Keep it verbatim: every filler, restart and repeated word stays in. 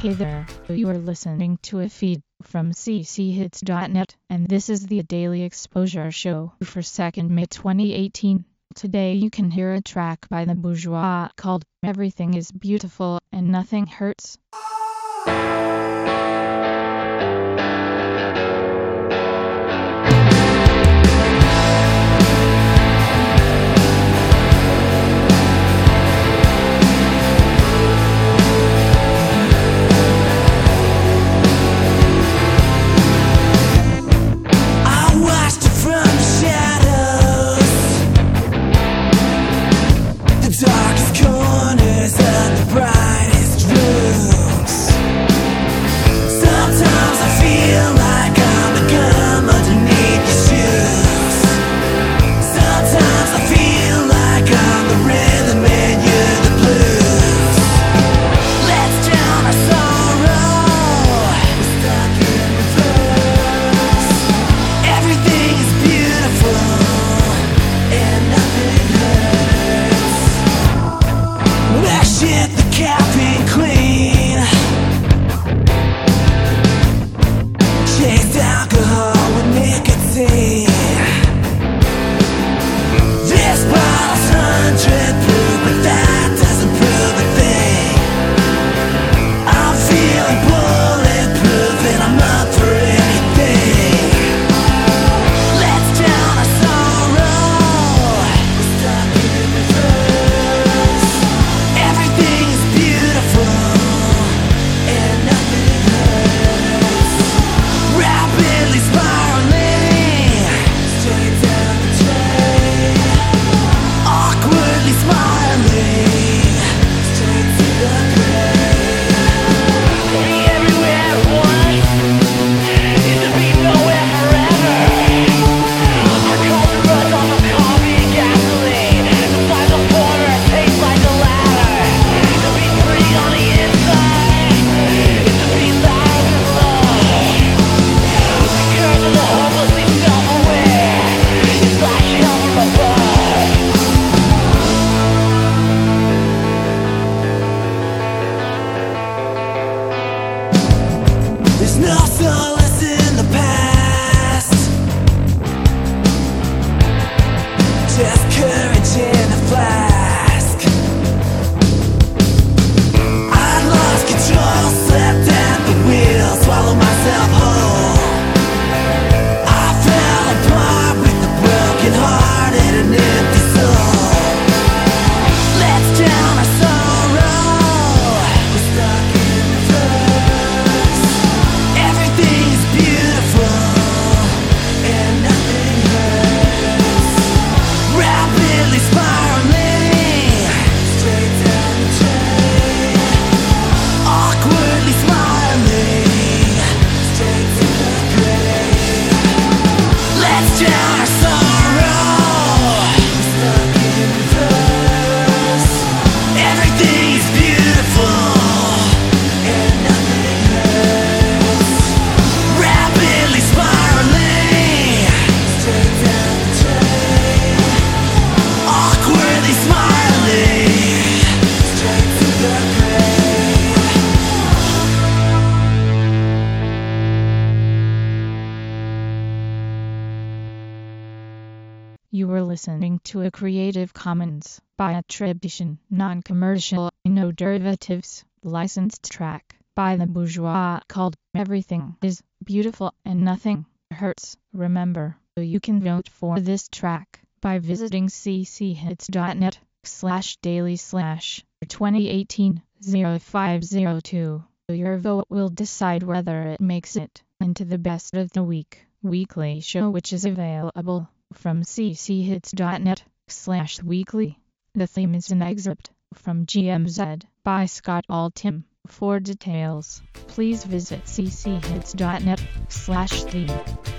Hey there, you are listening to a feed from c c hits dot net, and this is the Daily Exposure Show for second May twenty eighteen. Today you can hear a track by The Bourgeois called Everything is Beautiful and Nothing Hurts. Darkest corners and the brightest rooms. Sometimes I feel like I'm a gum underneath your shoes. Sometimes I feel like I'm the rhythm and you're the blues. Let's drown our sorrow, we're stuck in reverse. Everything is beautiful and nothing hurts. Shit, the caffeine clean. Chased alcohol with nicotine. This bottle's hundred proof, but that doesn't prove a thing. I'm feeling bulletproof and I'm up for anything. Let's drown our sorrow, we're stuck in reverse. Everything is beautiful and nothing hurts. Rapidly spiraling straight down the drain. Awkwardly smiling straight to the grave. To be everywhere at once is to be nowhere forever. I call the rush off of coffee and gasoline. Beside the corner it tastes like a ladder. To be free on the inside is to be loud and low. The curse of the hopelessly self-aware is like hell from above. There's no solace in the past, just courage in a flask. I lost control, slept at the wheel, swallowed myself whole. I fell apart with a broken heart and an empty soul. Let's drown our sorrow, we're stuck in reverse. Everything is beautiful and nothing hurts. Rapidly spiraling straight down the drain. Awkwardly smiling straight to the grave. Let's drown our sorrow, we're stuck in reverse. Everything is beautiful and nothing hurts. Rapidly spiraling straight down the drain. Awkwardly smiling straight to the grave. You were listening to a Creative Commons by attribution, non-commercial, no derivatives, licensed track by The Bourgeois called Everything is Beautiful and Nothing Hurts. Remember, you can vote for this track by visiting c c hits dot net slash daily slash twenty eighteen oh five oh two. Your vote will decide whether it makes it into the best of the week weekly show, which is available from c c hits dot net slash weekly. The theme is an excerpt from G M Z by Scott Altham. For details, please visit c c hits dot net slash theme.